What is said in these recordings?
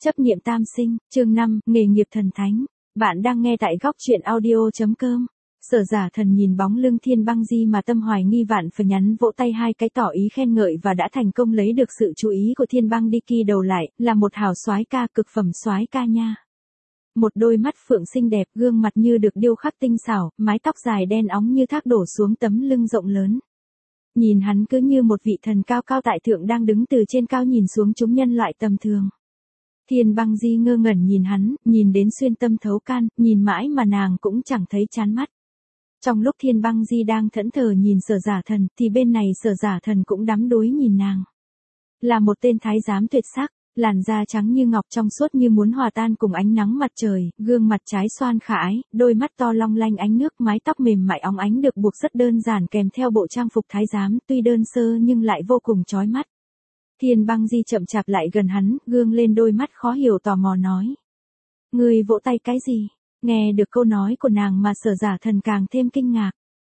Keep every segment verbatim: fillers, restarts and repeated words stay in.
Chấp niệm tam sinh, chương năm, nghề nghiệp thần thánh. Bạn đang nghe tại góc truyện audio.com. Sở Giả Thần nhìn bóng lưng Thiên Băng Di mà tâm hoài nghi vạn phần, nhắn vỗ tay hai cái tỏ ý khen ngợi và đã thành công lấy được sự chú ý của Thiên Băng Đi Kỳ đầu lại, là một hảo soái ca, cực phẩm soái ca nha. Một đôi mắt phượng xinh đẹp, gương mặt như được điêu khắc tinh xảo, mái tóc dài đen óng như thác đổ xuống tấm lưng rộng lớn. Nhìn hắn cứ như một vị thần cao cao tại thượng đang đứng từ trên cao nhìn xuống chúng nhân loại tầm thường. Thiên Băng Di ngơ ngẩn nhìn hắn, nhìn đến xuyên tâm thấu can, nhìn mãi mà nàng cũng chẳng thấy chán mắt. Trong lúc Thiên Băng Di đang thẫn thờ nhìn Sở Giả Thần, thì bên này Sở Giả Thần cũng đắm đuối nhìn nàng. Là một tên thái giám tuyệt sắc, làn da trắng như ngọc trong suốt như muốn hòa tan cùng ánh nắng mặt trời, gương mặt trái xoan khả ái, đôi mắt to long lanh ánh nước, mái tóc mềm mại óng ánh được buộc rất đơn giản kèm theo bộ trang phục thái giám, tuy đơn sơ nhưng lại vô cùng chói mắt. Thiên Băng Di chậm chạp lại gần hắn, gương lên đôi mắt khó hiểu tò mò nói. Ngươi vỗ tay cái gì? Nghe được câu nói của nàng mà Sở Giả Thần càng thêm kinh ngạc.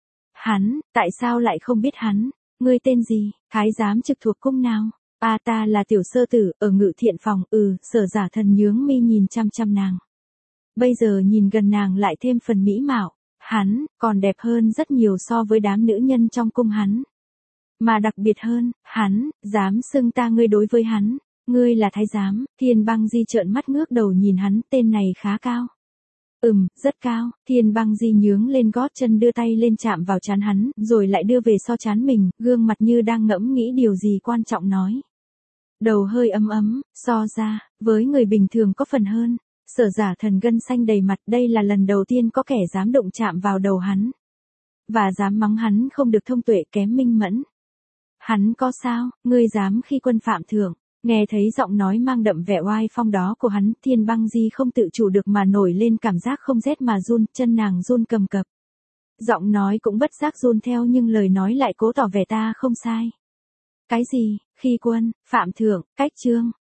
Hắn, tại sao lại không biết hắn? Ngươi tên gì? Thái giám trực thuộc cung nào? À, ta là tiểu sơ tử, ở Ngự Thiện phòng. Ừ, Sở Giả Thần nhướng mi nhìn chăm chăm nàng. Bây giờ nhìn gần nàng lại thêm phần mỹ mạo. Hắn, còn đẹp hơn rất nhiều so với đám nữ nhân trong cung hắn. Mà đặc biệt hơn, hắn, dám xưng ta ngươi đối với hắn. Ngươi là thái giám. Thiên Băng Di trợn mắt ngước đầu nhìn hắn, tên này khá cao. Ừm, rất cao. Thiên Băng Di nhướng lên gót chân đưa tay lên chạm vào trán hắn, rồi lại đưa về so trán mình, gương mặt như đang ngẫm nghĩ điều gì quan trọng nói. Đầu hơi ấm ấm, so ra, với người bình thường có phần hơn. Sở Giả Thần gân xanh đầy mặt, đây là lần đầu tiên có kẻ dám động chạm vào đầu hắn. Và dám mắng hắn không được thông tuệ kém minh mẫn. Hắn có sao, ngươi dám khi quân phạm thượng. Nghe thấy giọng nói mang đậm vẻ oai phong đó của hắn, Thiên Băng Di không tự chủ được mà nổi lên cảm giác không rét mà run, chân nàng run cầm cập. Giọng nói cũng bất giác run theo nhưng lời nói lại cố tỏ vẻ ta không sai. Cái gì, khi quân, phạm thượng, cách trương,